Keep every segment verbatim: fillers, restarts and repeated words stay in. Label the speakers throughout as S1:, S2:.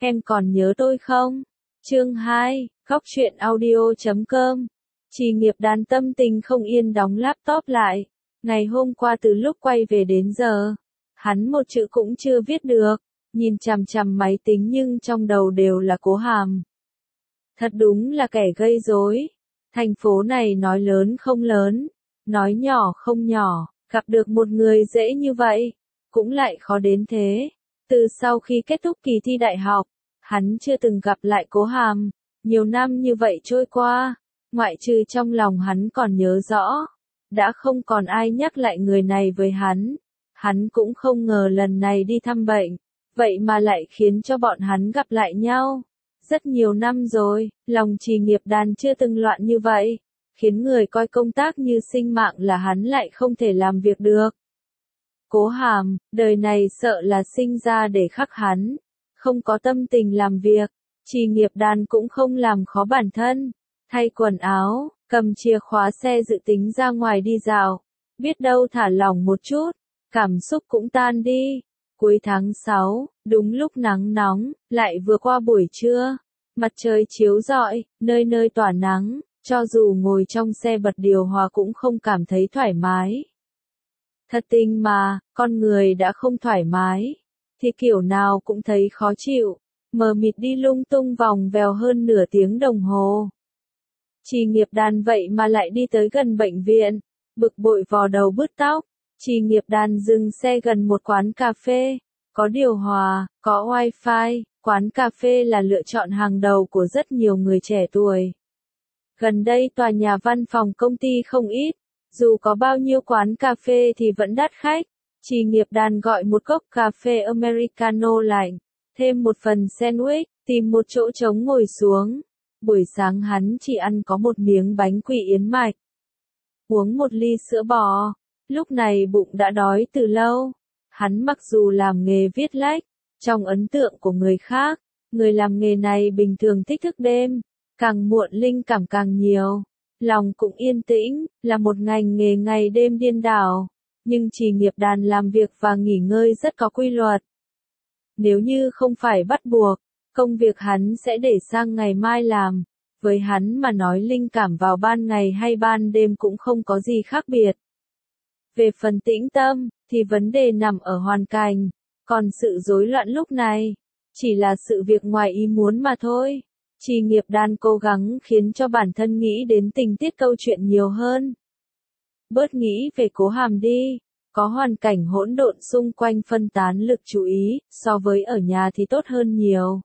S1: em còn nhớ tôi không? Chương hai, góc truyện audio chấm com. Trì Nghiệp Đàn tâm tình không yên đóng laptop lại. Ngày hôm qua từ lúc quay về đến giờ, hắn một chữ cũng chưa viết được, nhìn chằm chằm máy tính nhưng trong đầu đều là Cố Hàm. Thật đúng là kẻ gây rối. Thành phố này nói lớn không lớn, nói nhỏ không nhỏ, gặp được một người dễ như vậy, cũng lại khó đến thế. Từ sau khi kết thúc kỳ thi đại học, hắn chưa từng gặp lại Cố Hàm, nhiều năm như vậy trôi qua, ngoại trừ trong lòng hắn còn nhớ rõ, đã không còn ai nhắc lại người này với hắn. Hắn cũng không ngờ lần này đi thăm bệnh, vậy mà lại khiến cho bọn hắn gặp lại nhau. Rất nhiều năm rồi, lòng Trì Nghiệp Đàn chưa từng loạn như vậy, khiến người coi công tác như sinh mạng là hắn lại không thể làm việc được. Cố Hàm, đời này sợ là sinh ra để khắc hắn, không có tâm tình làm việc. Trì Nghiệp Đàn cũng không làm khó bản thân, thay quần áo, cầm chìa khóa xe dự tính ra ngoài đi dạo, biết đâu thả lỏng một chút, cảm xúc cũng tan đi. Cuối tháng sáu, đúng lúc nắng nóng, lại vừa qua buổi trưa, mặt trời chiếu rọi, nơi nơi tỏa nắng, cho dù ngồi trong xe bật điều hòa cũng không cảm thấy thoải mái. Thật tình mà, con người đã không thoải mái, thì kiểu nào cũng thấy khó chịu, mờ mịt đi lung tung vòng vèo hơn nửa tiếng đồng hồ. Trì Nghiệp Đàn vậy mà lại đi tới gần bệnh viện, bực bội vò đầu bứt tóc. Trì Nghiệp Đàn dừng xe gần một quán cà phê, có điều hòa, có wifi, quán cà phê là lựa chọn hàng đầu của rất nhiều người trẻ tuổi. Gần đây tòa nhà văn phòng công ty không ít, dù có bao nhiêu quán cà phê thì vẫn đắt khách. Trì Nghiệp Đàn gọi một cốc cà phê Americano lạnh, thêm một phần sandwich, tìm một chỗ trống ngồi xuống. Buổi sáng hắn chỉ ăn có một miếng bánh quy yến mạch, uống một ly sữa bò. Lúc này bụng đã đói từ lâu. Hắn mặc dù làm nghề viết lách, trong ấn tượng của người khác, người làm nghề này bình thường thích thức đêm, càng muộn linh cảm càng nhiều. Lòng cũng yên tĩnh, là một ngành nghề ngày đêm điên đảo. Nhưng Trì Nghiệp Đàn làm việc và nghỉ ngơi rất có quy luật. Nếu như không phải bắt buộc, công việc hắn sẽ để sang ngày mai làm. Với hắn mà nói linh cảm vào ban ngày hay ban đêm cũng không có gì khác biệt. Về phần tĩnh tâm, thì vấn đề nằm ở hoàn cảnh, còn sự rối loạn lúc này, chỉ là sự việc ngoài ý muốn mà thôi. Trì Nghiệp Đàn cố gắng khiến cho bản thân nghĩ đến tình tiết câu chuyện nhiều hơn. Bớt nghĩ về Cố Hàm đi, có hoàn cảnh hỗn độn xung quanh phân tán lực chú ý, so với ở nhà thì tốt hơn nhiều.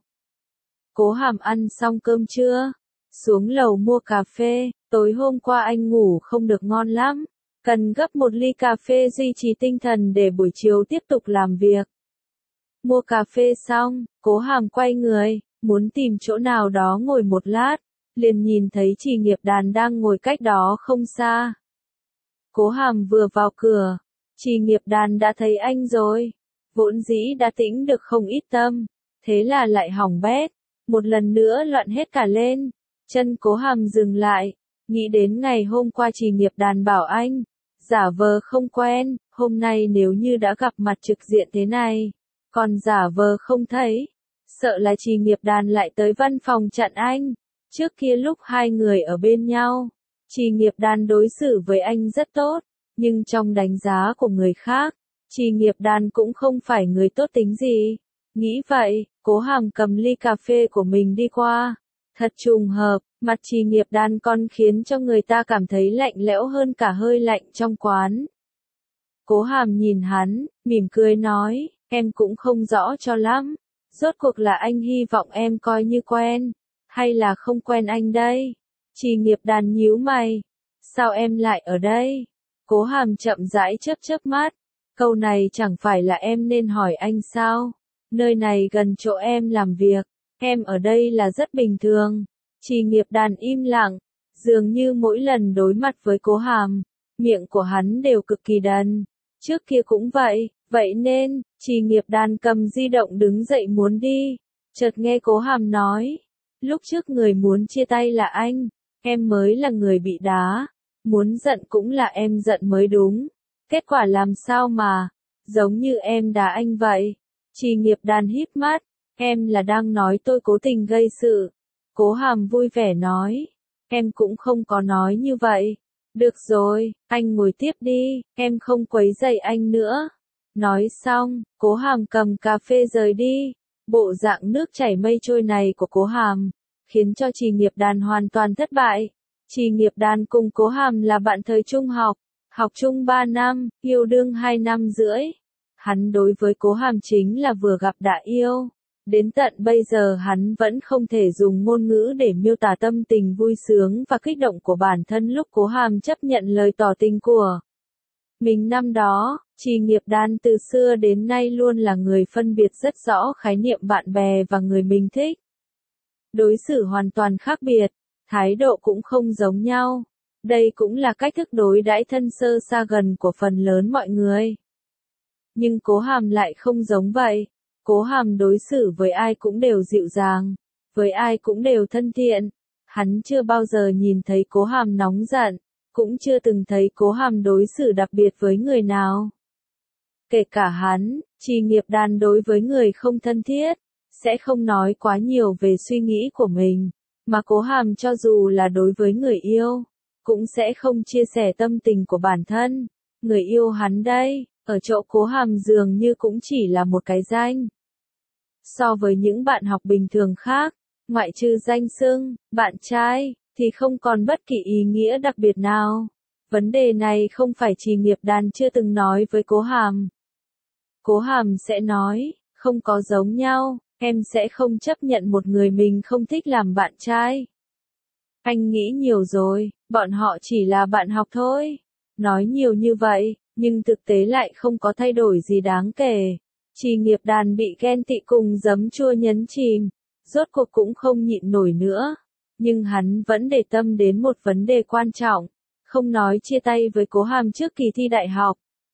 S1: Cố Hàm ăn xong cơm trưa, xuống lầu mua cà phê, tối hôm qua anh ngủ không được ngon lắm. Cần gấp một ly cà phê duy trì tinh thần để buổi chiều tiếp tục làm việc. Mua cà phê xong, Cố Hàm quay người, muốn tìm chỗ nào đó ngồi một lát, liền nhìn thấy Trì Nghiệp Đàn đang ngồi cách đó không xa. Cố Hàm vừa vào cửa, Trì Nghiệp Đàn đã thấy anh rồi. Vốn dĩ đã tĩnh được không ít tâm, thế là lại hỏng bét, một lần nữa loạn hết cả lên. Chân Cố Hàm dừng lại, nghĩ đến ngày hôm qua Trì Nghiệp Đàn bảo anh, giả vờ không quen, hôm nay nếu như đã gặp mặt trực diện thế này, còn giả vờ không thấy, sợ là Trì Nghiệp Đàn lại tới văn phòng chặn anh. Trước kia lúc hai người ở bên nhau, Trì Nghiệp Đàn đối xử với anh rất tốt, nhưng trong đánh giá của người khác, Trì Nghiệp Đàn cũng không phải người tốt tính gì. Nghĩ vậy, Cố Hàm cầm ly cà phê của mình đi qua. Thật trùng hợp, mặt Trì Nghiệp Đàn còn khiến cho người ta cảm thấy lạnh lẽo hơn cả hơi lạnh trong quán. Cố Hàm nhìn hắn, mỉm cười nói, em cũng không rõ cho lắm. Rốt cuộc là anh hy vọng em coi như quen, hay là không quen anh đây? Trì Nghiệp Đàn nhíu mày. Sao em lại ở đây? Cố Hàm chậm rãi chớp chớp mắt. Câu này chẳng phải là em nên hỏi anh sao? Nơi này gần chỗ em làm việc, em ở đây là rất bình thường. Trì Nghiệp Đàn im lặng, dường như mỗi lần đối mặt với Cố Hàm, miệng của hắn đều cực kỳ đần. Trước kia cũng vậy, vậy nên, Trì Nghiệp Đàn cầm di động đứng dậy muốn đi. Chợt nghe Cố Hàm nói, lúc trước người muốn chia tay là anh, em mới là người bị đá. Muốn giận cũng là em giận mới đúng. Kết quả làm sao mà, giống như em đá anh vậy. Trì Nghiệp Đàn híp mắt, Em là đang nói tôi cố tình gây sự. Cố Hàm vui vẻ nói. Em cũng không có nói như vậy. Được rồi, anh ngồi tiếp đi, em không quấy rầy anh nữa. Nói xong, Cố Hàm cầm cà phê rời đi. Bộ dạng nước chảy mây trôi này của Cố Hàm, khiến cho Trì Nghiệp Đàn hoàn toàn thất bại. Trì Nghiệp Đàn cùng Cố Hàm là bạn thời trung học, học chung ba năm, yêu đương hai năm rưỡi. Hắn đối với Cố Hàm chính là vừa gặp đã yêu. Đến tận bây giờ hắn vẫn không thể dùng ngôn ngữ để miêu tả tâm tình vui sướng và kích động của bản thân lúc Cố Hàm chấp nhận lời tỏ tình của mình năm đó. Trì Nghiệp Đàn từ xưa đến nay luôn là người phân biệt rất rõ khái niệm bạn bè và người mình thích. Đối xử hoàn toàn khác biệt, thái độ cũng không giống nhau. Đây cũng là cách thức đối đãi thân sơ xa gần của phần lớn mọi người. Nhưng Cố Hàm lại không giống vậy. Cố Hàm đối xử với ai cũng đều dịu dàng, với ai cũng đều thân thiện. Hắn chưa bao giờ nhìn thấy Cố Hàm nóng giận, cũng chưa từng thấy Cố Hàm đối xử đặc biệt với người nào. Kể cả hắn, Trì Nghiệp Đàn đối với người không thân thiết, sẽ không nói quá nhiều về suy nghĩ của mình, mà Cố Hàm cho dù là đối với người yêu, cũng sẽ không chia sẻ tâm tình của bản thân. Người yêu hắn đây, ở chỗ Cố Hàm dường như cũng chỉ là một cái danh. So với những bạn học bình thường khác, ngoại trừ danh xưng, bạn trai, thì không còn bất kỳ ý nghĩa đặc biệt nào. Vấn đề này không phải Trì Nghiệp Đàn chưa từng nói với Cố Hàm. Cố Hàm sẽ nói, không có giống nhau, em sẽ không chấp nhận một người mình không thích làm bạn trai. Anh nghĩ nhiều rồi, bọn họ chỉ là bạn học thôi. Nói nhiều như vậy, nhưng thực tế lại không có thay đổi gì đáng kể. Trì Nghiệp Đàn bị ghen tị cùng giấm chua nhấn chìm, rốt cuộc cũng không nhịn nổi nữa. Nhưng hắn vẫn để tâm đến một vấn đề quan trọng, không nói chia tay với Cố Hàm trước kỳ thi đại học.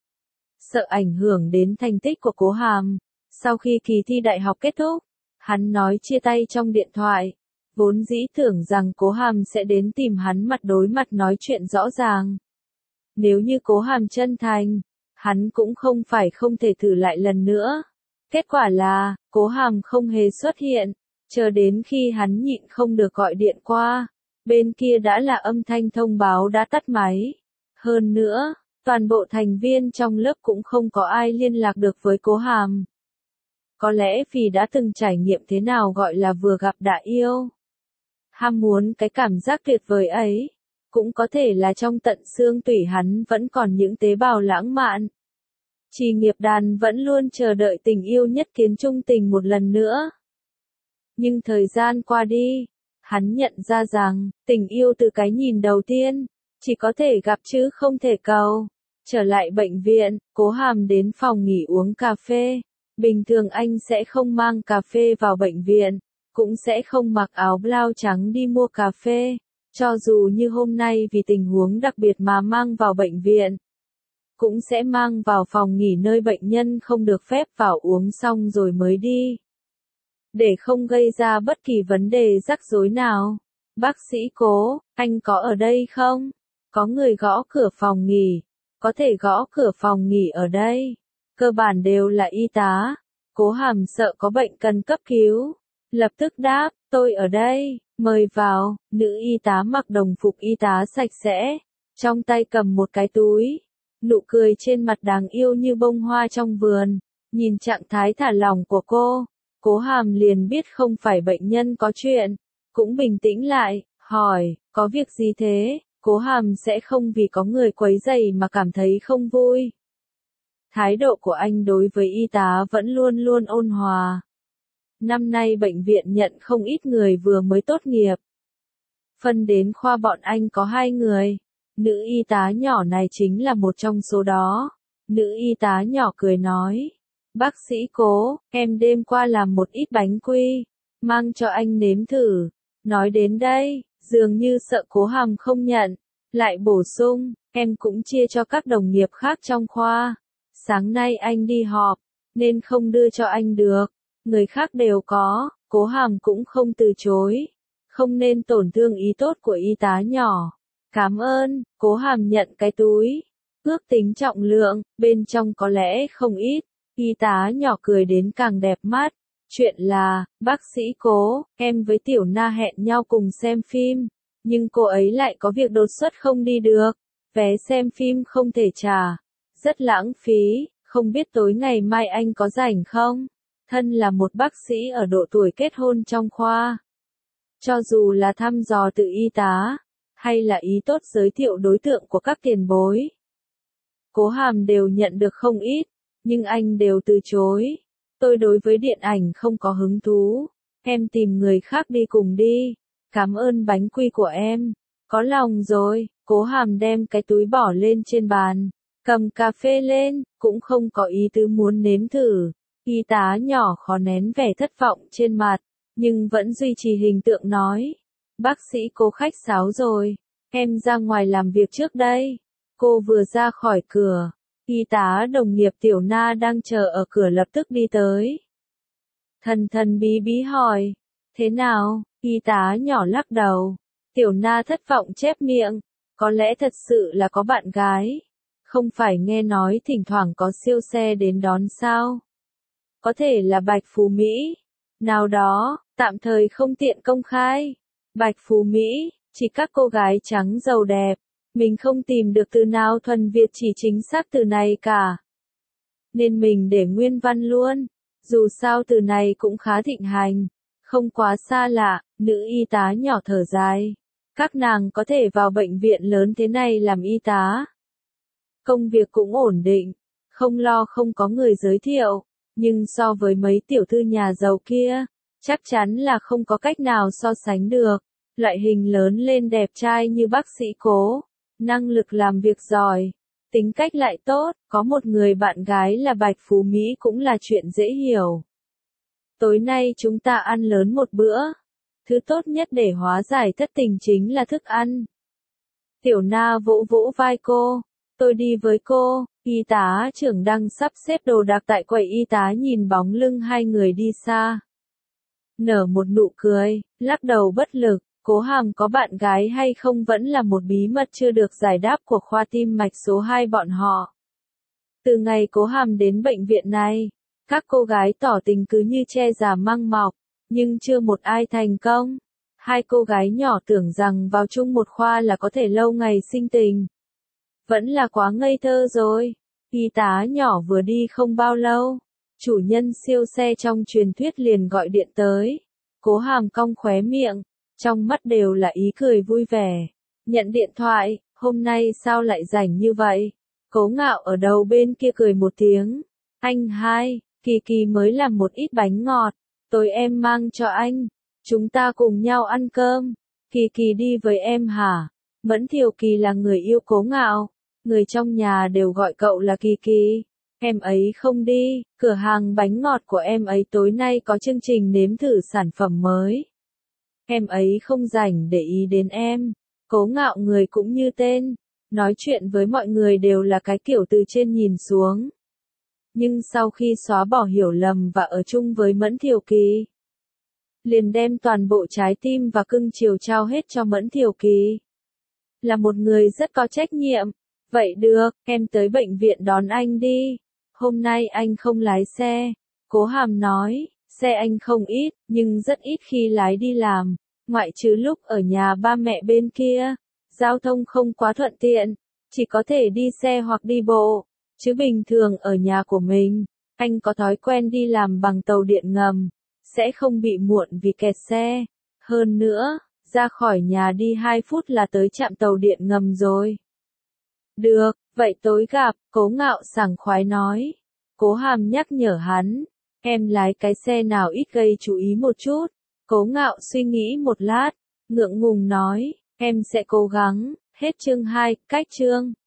S1: Sợ ảnh hưởng đến thành tích của Cố Hàm, sau khi kỳ thi đại học kết thúc, hắn nói chia tay trong điện thoại. Vốn dĩ tưởng rằng Cố Hàm sẽ đến tìm hắn mặt đối mặt nói chuyện rõ ràng. Nếu như Cố Hàm chân thành, hắn cũng không phải không thể thử lại lần nữa. Kết quả là, Cố Hàm không hề xuất hiện, chờ đến khi hắn nhịn không được gọi điện qua, bên kia đã là âm thanh thông báo đã tắt máy. Hơn nữa, toàn bộ thành viên trong lớp cũng không có ai liên lạc được với Cố Hàm. Có lẽ vì đã từng trải nghiệm thế nào gọi là vừa gặp đã yêu. Ham muốn cái cảm giác tuyệt vời ấy. Cũng có thể là trong tận xương tủy hắn vẫn còn những tế bào lãng mạn. Trì Nghiệp Đàn vẫn luôn chờ đợi tình yêu nhất kiến trung tình một lần nữa. Nhưng thời gian qua đi, hắn nhận ra rằng, tình yêu từ cái nhìn đầu tiên, chỉ có thể gặp chứ không thể cầu. Trở lại bệnh viện, Cố Hàm đến phòng nghỉ uống cà phê. Bình thường anh sẽ không mang cà phê vào bệnh viện, cũng sẽ không mặc áo blau trắng đi mua cà phê. Cho dù như hôm nay vì tình huống đặc biệt mà mang vào bệnh viện, cũng sẽ mang vào phòng nghỉ nơi bệnh nhân không được phép vào uống xong rồi mới đi. Để không gây ra bất kỳ vấn đề rắc rối nào. Bác sĩ Cố, anh có ở đây không? Có người gõ cửa phòng nghỉ. Có thể gõ cửa phòng nghỉ ở đây. Cơ bản đều là y tá. Cố Hàm sợ có bệnh cần cấp cứu. Lập tức đáp, tôi ở đây, mời vào. Nữ y tá mặc đồng phục y tá sạch sẽ, trong tay cầm một cái túi. Nụ cười trên mặt đáng yêu như bông hoa trong vườn. Nhìn trạng thái thả lỏng của cô, Cố Hàm liền biết không phải bệnh nhân có chuyện. Cũng bình tĩnh lại, hỏi, có việc gì thế? Cố Hàm sẽ không vì có người quấy rầy mà cảm thấy không vui. Thái độ của anh đối với y tá vẫn luôn luôn ôn hòa. Năm nay bệnh viện nhận không ít người vừa mới tốt nghiệp. Phân đến khoa bọn anh có hai người. Nữ y tá nhỏ này chính là một trong số đó. Nữ y tá nhỏ cười nói. Bác sĩ Cố, em đêm qua làm một ít bánh quy. Mang cho anh nếm thử. Nói đến đây, dường như sợ Cố Hàm không nhận. Lại bổ sung, em cũng chia cho các đồng nghiệp khác trong khoa. Sáng nay anh đi họp, nên không đưa cho anh được. Người khác đều có, Cố Hàm cũng không từ chối. Không nên tổn thương ý tốt của y tá nhỏ. Cảm ơn, Cố Hàm nhận cái túi. Ước tính trọng lượng, bên trong có lẽ không ít. Y tá nhỏ cười đến càng đẹp mắt. Chuyện là, bác sĩ Cố, em với Tiểu Na hẹn nhau cùng xem phim, nhưng cô ấy lại có việc đột xuất không đi được, vé xem phim không thể trả, rất lãng phí, không biết tối ngày mai anh có rảnh không? Thân là một bác sĩ ở độ tuổi kết hôn trong khoa, cho dù là thăm dò từ y tá, hay là ý tốt giới thiệu đối tượng của các tiền bối, Cố Hàm đều nhận được không ít, nhưng anh đều từ chối. Tôi đối với điện ảnh không có hứng thú, em tìm người khác đi cùng đi, cảm ơn bánh quy của em, có lòng rồi. Cố Hàm đem cái túi bỏ lên trên bàn, cầm cà phê lên, cũng không có ý tứ muốn nếm thử. Y tá nhỏ khó nén vẻ thất vọng trên mặt, nhưng vẫn duy trì hình tượng nói, bác sĩ Cố khách sáo rồi, em ra ngoài làm việc trước đây. Cô vừa ra khỏi cửa, y tá đồng nghiệp Tiểu Na đang chờ ở cửa lập tức đi tới. Thần thần bí bí hỏi, thế nào? Y tá nhỏ lắc đầu. Tiểu Na thất vọng chép miệng, có lẽ thật sự là có bạn gái. Không phải nghe nói thỉnh thoảng có siêu xe đến đón sao? Có thể là Bạch Phú Mỹ. Nào đó, tạm thời không tiện công khai. Bạch Phú Mỹ, chỉ các cô gái trắng giàu đẹp. Mình không tìm được từ nào thuần Việt chỉ chính xác từ này cả. Nên mình để nguyên văn luôn. Dù sao từ này cũng khá thịnh hành. Không quá xa lạ, nữ y tá nhỏ thở dài. Các nàng có thể vào bệnh viện lớn thế này làm y tá. Công việc cũng ổn định. Không lo không có người giới thiệu. Nhưng so với mấy tiểu thư nhà giàu kia, chắc chắn là không có cách nào so sánh được. Loại hình lớn lên đẹp trai như bác sĩ Cố. Năng lực làm việc giỏi, tính cách lại tốt, có một người bạn gái là Bạch Phú Mỹ cũng là chuyện dễ hiểu. Tối nay chúng ta ăn lớn một bữa. Thứ tốt nhất để hóa giải thất tình chính là thức ăn. Tiểu Na vỗ vỗ vai cô, tôi đi với cô. Y tá trưởng đang sắp xếp đồ đạc tại quầy y tá nhìn bóng lưng hai người đi xa. Nở một nụ cười, lắc đầu bất lực. Cố Hàm có bạn gái hay không vẫn là một bí mật chưa được giải đáp của khoa tim mạch số hai bọn họ. Từ ngày Cố Hàm đến bệnh viện này, các cô gái tỏ tình cứ như che già măng mọc, nhưng chưa một ai thành công. Hai cô gái nhỏ tưởng rằng vào chung một khoa là có thể lâu ngày sinh tình. Vẫn là quá ngây thơ rồi. Y tá nhỏ vừa đi không bao lâu, chủ nhân siêu xe trong truyền thuyết liền gọi điện tới. Cố Hàm cong khóe miệng, trong mắt đều là ý cười vui vẻ. Nhận điện thoại, hôm nay sao lại rảnh như vậy? Cố Ngạo ở đầu bên kia cười một tiếng. Anh hai, Kỳ Kỳ mới làm một ít bánh ngọt, tối em mang cho anh. Chúng ta cùng nhau ăn cơm. Kỳ Kỳ đi với em hả? Mẫn Thiều Kỳ là người yêu Cố Ngạo. Người trong nhà đều gọi cậu là Kỳ Kỳ. Em ấy không đi, cửa hàng bánh ngọt của em ấy tối nay có chương trình nếm thử sản phẩm mới. Em ấy không rảnh để ý đến em. Cố Ngạo người cũng như tên, nói chuyện với mọi người đều là cái kiểu từ trên nhìn xuống. Nhưng sau khi xóa bỏ hiểu lầm và ở chung với Mẫn Thiều Kỳ, liền đem toàn bộ trái tim và cưng chiều trao hết cho Mẫn Thiều Kỳ. Là một người rất có trách nhiệm. Vậy được, em tới bệnh viện đón anh đi. Hôm nay anh không lái xe. Cố Hàm nói, xe anh không ít, nhưng rất ít khi lái đi làm. Ngoại trừ lúc ở nhà ba mẹ bên kia, giao thông không quá thuận tiện, chỉ có thể đi xe hoặc đi bộ. Chứ bình thường ở nhà của mình, anh có thói quen đi làm bằng tàu điện ngầm, sẽ không bị muộn vì kẹt xe. Hơn nữa, ra khỏi nhà đi hai phút là tới trạm tàu điện ngầm rồi. Được, vậy tối gặp, Cố Ngạo sảng khoái nói. Cố Hàm nhắc nhở hắn, em lái cái xe nào ít gây chú ý một chút. Cố Ngạo suy nghĩ một lát, ngượng ngùng nói, em sẽ cố gắng. Hết chương hai, cách chương.